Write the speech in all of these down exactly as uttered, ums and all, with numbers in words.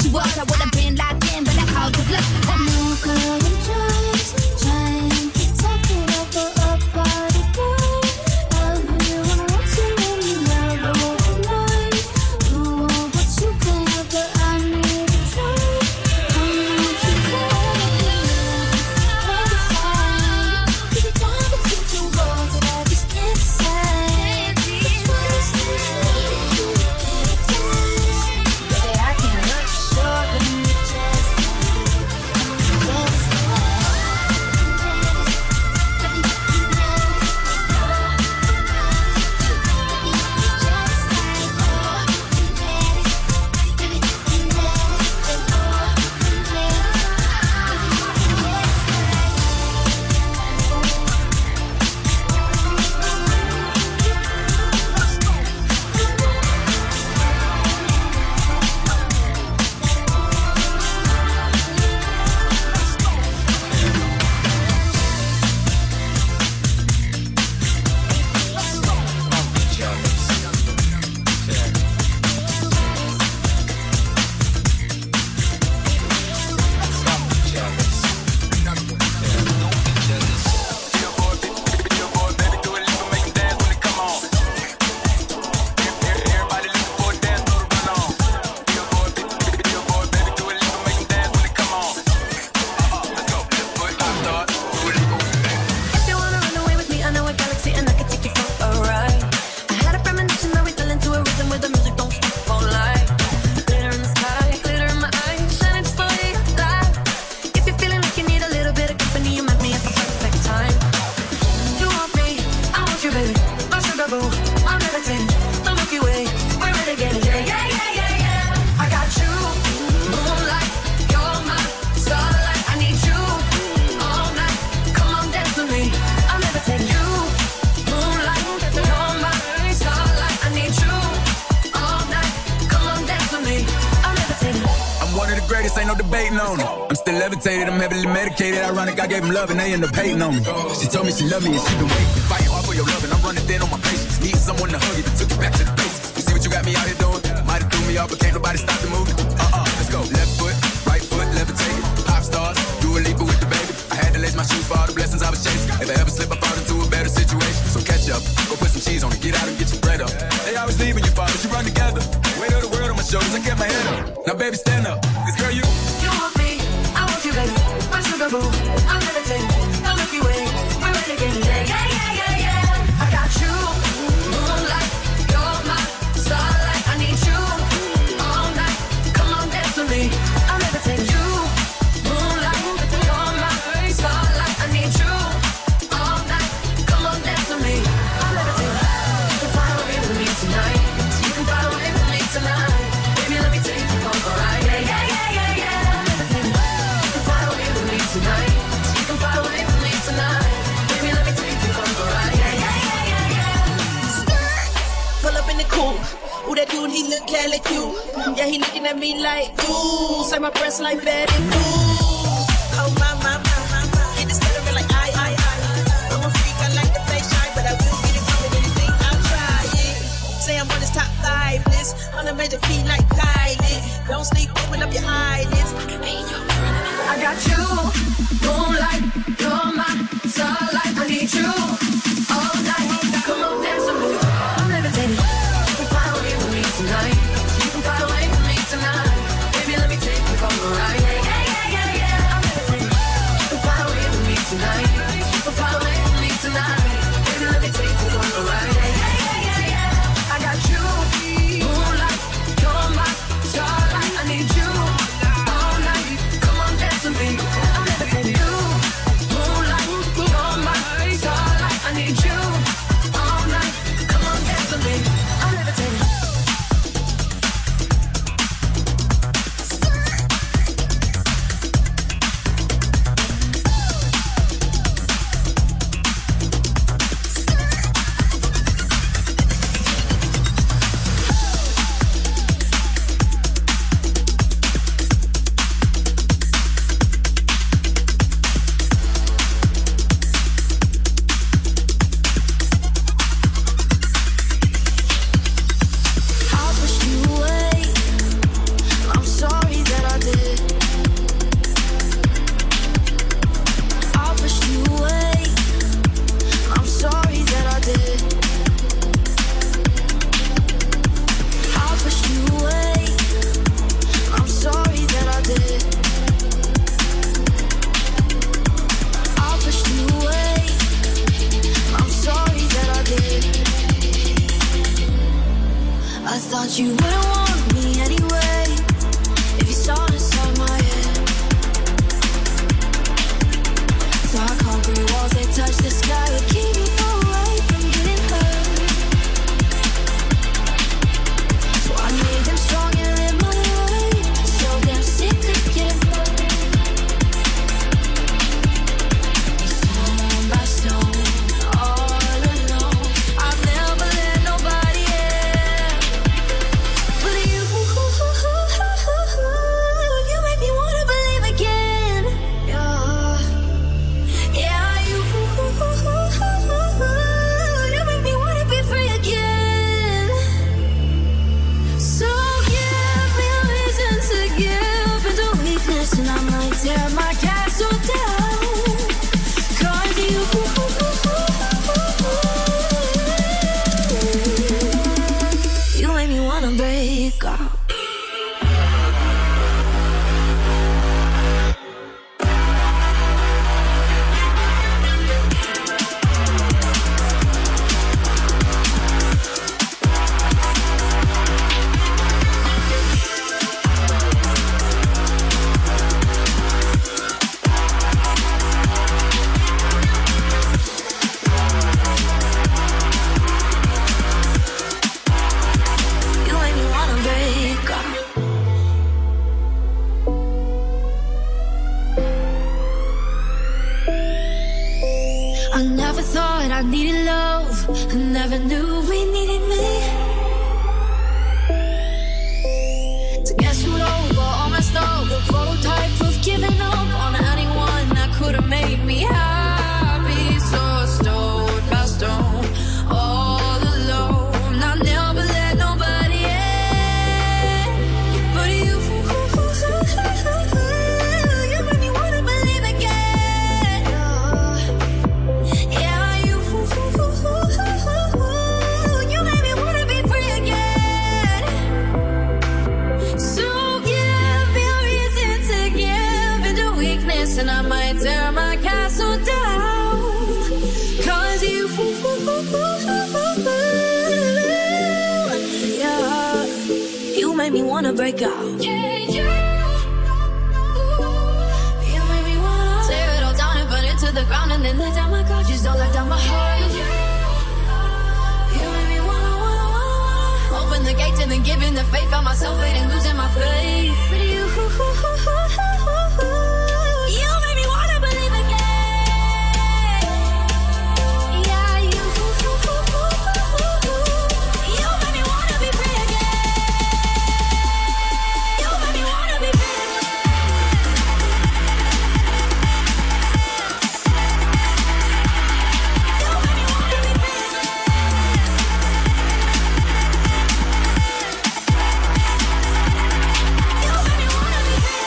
was, I would have been locked in, but I called the bluff. That new girl in drugs, trying to talk it over a party girl. Love you, I want to let me love all night. Do all what you can, but I need a try. I need to tell you, what is I? Keep it down between two walls that I just can't say. Which one is this? Baby, I can't look short when you just I'm heavily medicated, ironic, I gave him love and they end up hating on me. She told me she loved me and she been waiting, fighting hard for your love and I'm running thin on my patience. Needing someone to hug you that took you back to the basics. You see what you got me out here doing? Might have threw me off, but can't nobody stop the movement. Uh-uh, let's go. Left foot, right foot, levitated. Pop stars, do a leap with the baby. I had to lace my shoes for all the blessings I was chasing. If I ever slip, I fall into a better situation. So catch up, go put some cheese on it, get out and get your bread up. They always leaving you, but you run together. Weight of the world on my shoulders, I kept my head up. Now baby, stand up, cause girl, you You want me, I want you, baby. My sugar boo, I'm levitating. The Milky Way, we're renegading. Yeah, yeah, yeah, yeah, yeah. I got you, moonlight, you're my starlight. I need you all night. Come on, dance with me. I'm levitating. You, moonlight, you're my starlight. I need you all night. Come on, dance with me. I'm levitating. You can fly away with me tonight. You can fly away with me tonight. Baby, let me take you for a ride. Yeah, yeah, yeah, yeah, yeah. I'm levitating. You can fly away with me tonight. You can fly away with me tonight. Baby, let me take you for a ride. Yeah, yeah, yeah, yeah, yeah. Skirt. Pull up in the coupe. Ooh, that dude, he look hella cute. Yeah, he looking at me like, ooh, say my breasts like Betty Boo. Oh, my, my, my, my, my. Hit the stuttering like I, I, I. I'm a freak, I like to play shy, but I will get it wrong with anything. I'll try it. Say I'm on this top five list. On a major feet like Kylie. Don't sleep, open up your eyelids. I got you, moonlight, you're my starlight. I need you all night. Come on, dance with me. I'm levitating. You can fly away with me tonight. You can fly away with me tonight. Baby, let me take you for a ride. Yeah, yeah, yeah, yeah, yeah. I'm levitating. You can fly away with me tonight. You can fly away with me tonight. Baby, let me take you for a ride. Yeah, yeah, yeah, yeah, yeah. I got you, moonlight, you're my starlight. I need you all night. Come on, dance with me. I'm never thought I needed love. I never knew we needed me. To get screwed over, all messed up, the prototype of giving up on anyone that could have made me happy. So stone by stone, all alone. I never let nobody in, but you, you made me wanna believe again. Yeah, you, you made me wanna be free again. So give me a reason to give into weakness, and I might tear my castle down. Cause you, yeah, you made me wanna break out. Yeah, yeah. You made me wanna tear it all down and burn it to the ground, and then let down my guard. Just don't let down my heart. You made me wanna, wanna, wanna, wanna open the gates and then give in the faith. Found myself fading, losing my faith. But you, you made me wanna believe again. Yeah, you, you made me wanna be free again. You made me wanna be free again. You made me wanna be free again. You made me wanna be free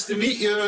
nice to meet you.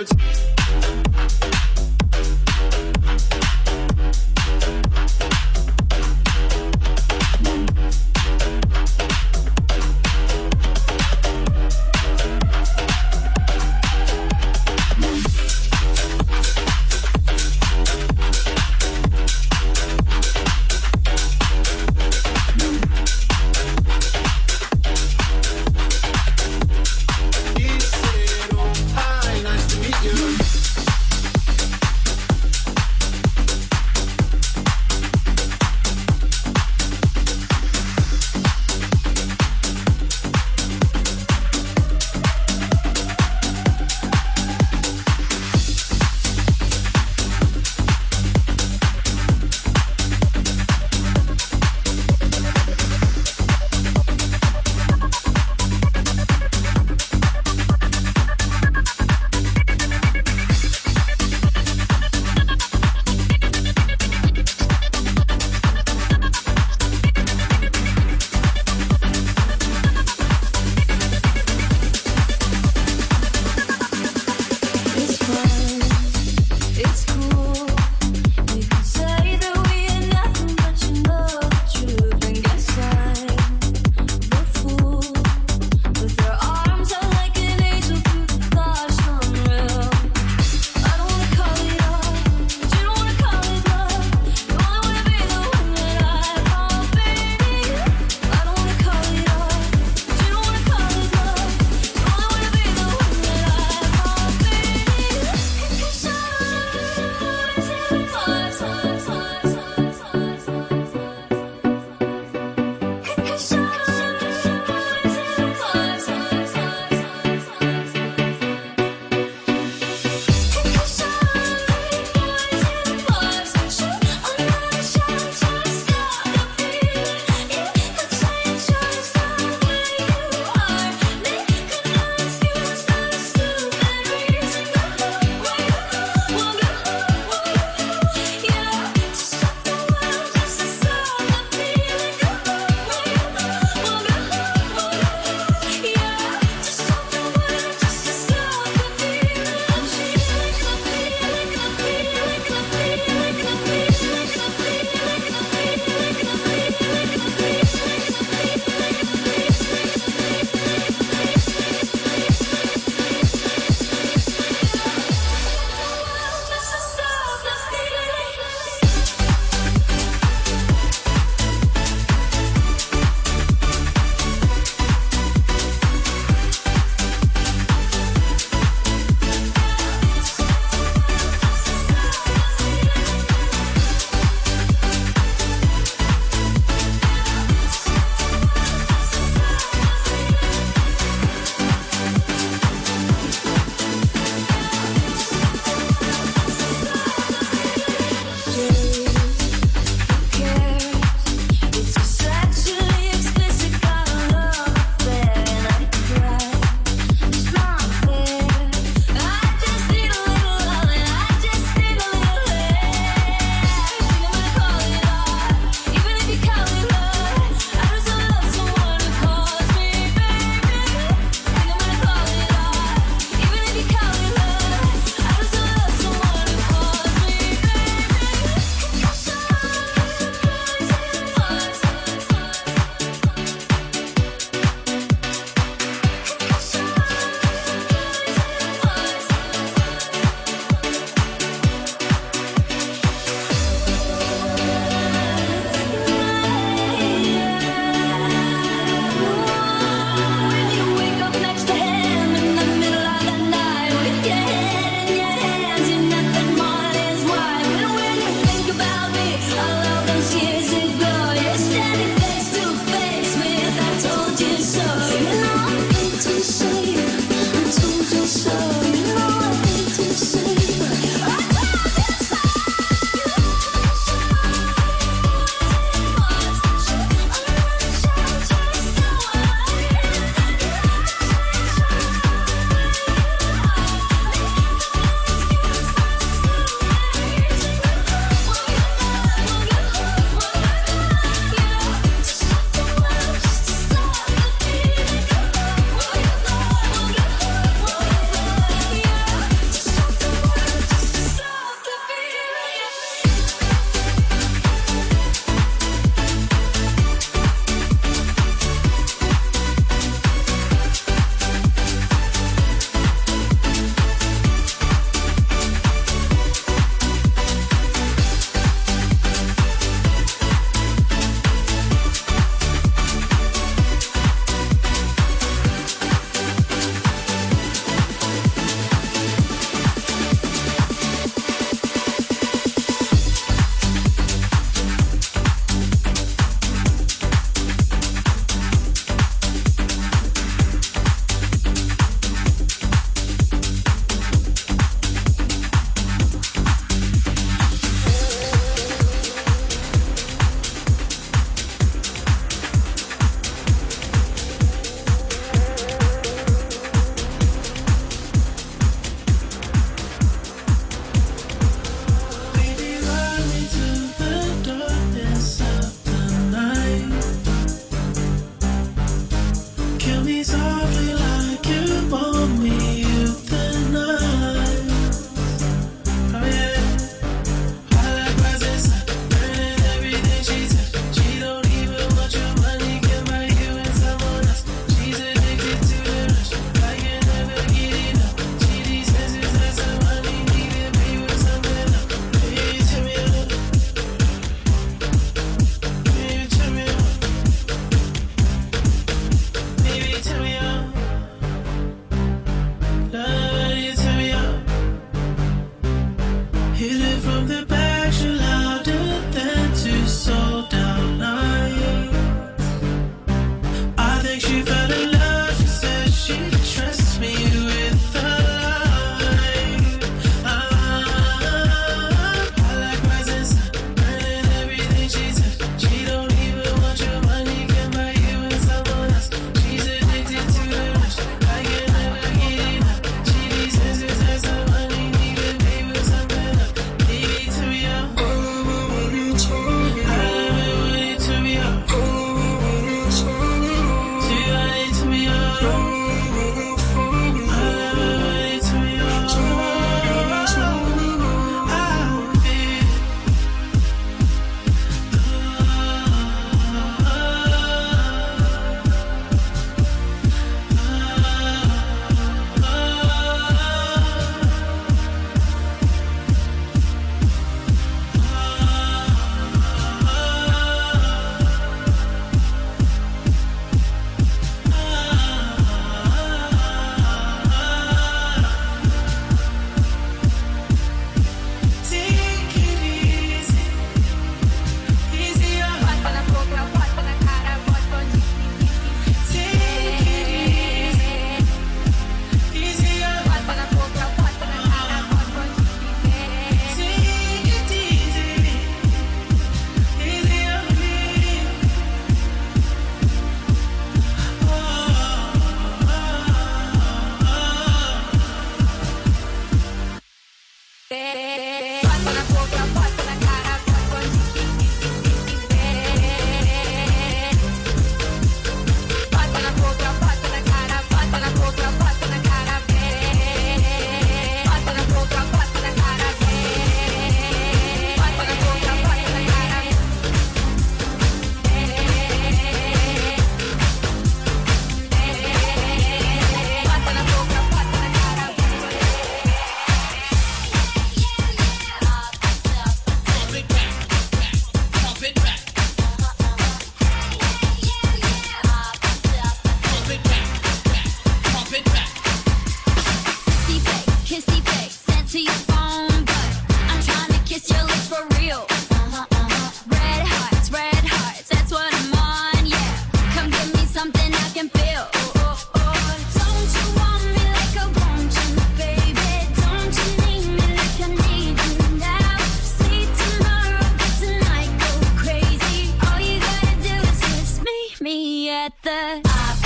kissy face sent to your phone, but I'm trying to kiss your lips for real. Uh-huh, uh-huh. Red hearts, red hearts, that's what I'm on, yeah. Come give me something I can feel. Oh, oh, oh. Don't you want me like I want you, baby? Don't you need me like I need you now? See tomorrow, but tonight go crazy. All you gotta do is just meet me at the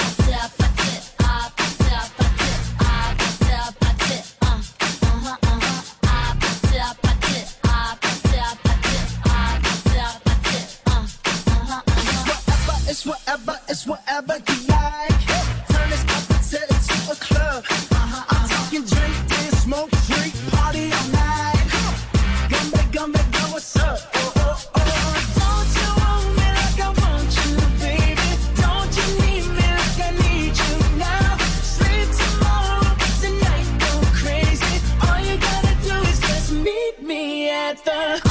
It's whatever, it's whatever you like. Turn this up and set it to a club. Uh-huh, I'm talking drink, dance, smoke, drink, party all night. Come back, come back, girl, what's up? Oh, oh, oh. Don't you want me like I want you, baby? Don't you need me like I need you now? Sleep tomorrow, tonight go crazy. All you gotta do is just meet me at the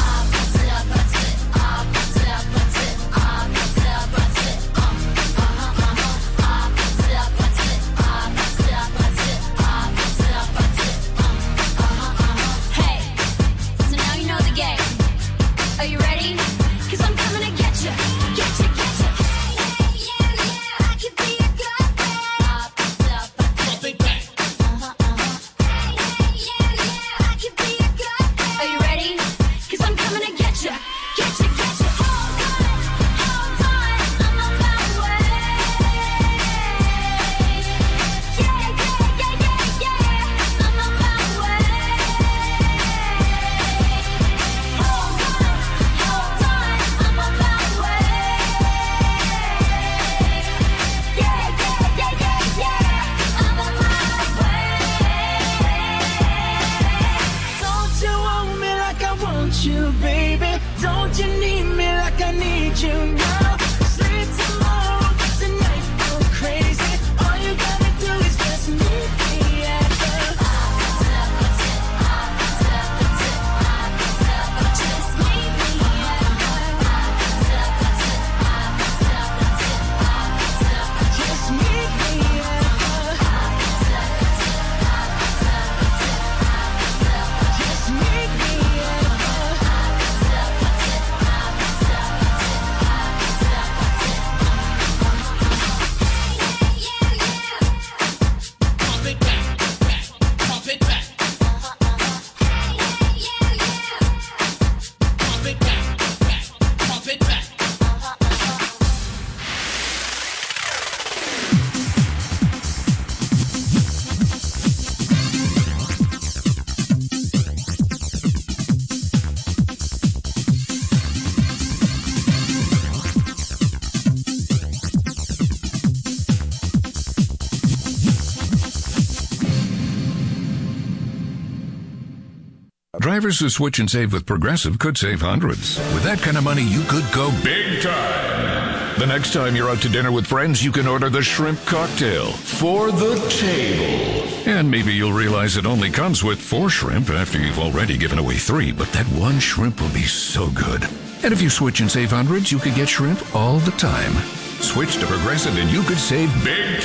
you, baby. Don't you need me like I need you now? Sleep tomorrow, tonight go crazy. All you gotta do is just meet me at the just meet me at the just meet me at the just meet me at Drivers who switch and save with Progressive could save hundreds. With that kind of money, you could go big time. The next time you're out to dinner with friends, you can order the shrimp cocktail for the table. And maybe you'll realize it only comes with four shrimp after you've already given away three, but that one shrimp will be so good. And if you switch and save hundreds, you could get shrimp all the time. Switch to Progressive and you could save big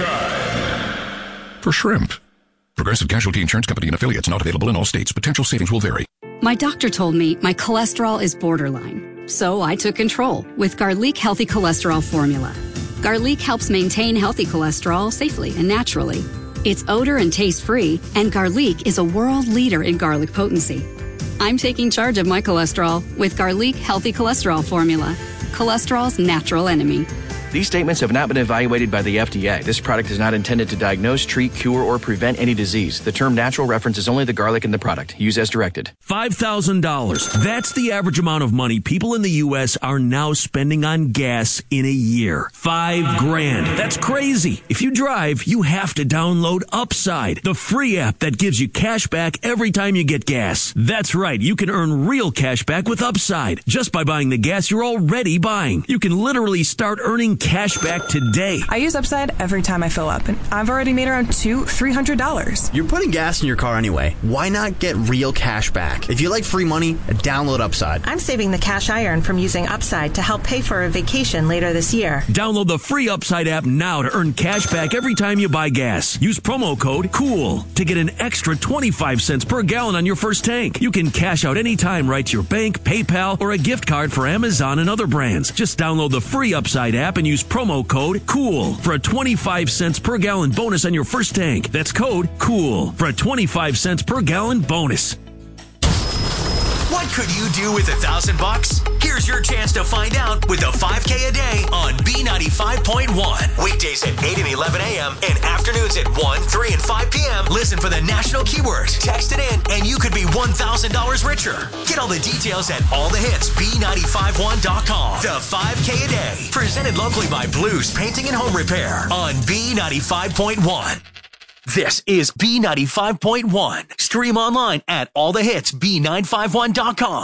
time. For shrimp. Progressive Casualty Insurance Company and affiliates, not available in all states. Potential savings will vary. My doctor told me my cholesterol is borderline, so I took control with Garlic Healthy Cholesterol Formula. Garlic helps maintain healthy cholesterol safely and naturally. It's odor and taste-free, and Garlic is a world leader in garlic potency. I'm taking charge of my cholesterol with Garlic Healthy Cholesterol Formula, cholesterol's natural enemy. These statements have not been evaluated by the F D A. This product is not intended to diagnose, treat, cure, or prevent any disease. The term natural references only the garlic in the product. Use as directed. five thousand dollars. That's the average amount of money people in the U S are now spending on gas in a year. Five grand. That's crazy. If you drive, you have to download Upside, the free app that gives you cash back every time you get gas. That's right. You can earn real cash back with Upside just by buying the gas you're already buying. You can literally start earning cash back today. I use Upside every time I fill up, and I've already made around two, three hundred dollars. You're putting gas in your car anyway. Why not get real cash back? If you like free money, download Upside. I'm saving the cash I earn from using Upside to help pay for a vacation later this year. Download the free Upside app now to earn cash back every time you buy gas. Use promo code COOL to get an extra twenty-five cents per gallon on your first tank. You can cash out anytime right to your bank, PayPal, or a gift card for Amazon and other brands. Just download the free Upside app and use promo code COOL for a twenty-five cents per gallon bonus on your first tank. That's code COOL for a twenty-five cents per gallon bonus. What could you do with a thousand bucks? Here's your chance to find out with a five K a day on B ninety-five point one. Weekdays at eight and eleven a.m. and afternoons at one, three, and five p.m. Listen for the national keyword. Text it in and you could be one thousand dollars richer. Get all the details at all the hits B nine five one dot com. The five K a day. Presented locally by Blues Painting and Home Repair on B ninety-five point one. This is B ninety-five point one. Stream online at all the hits B nine five one dot com.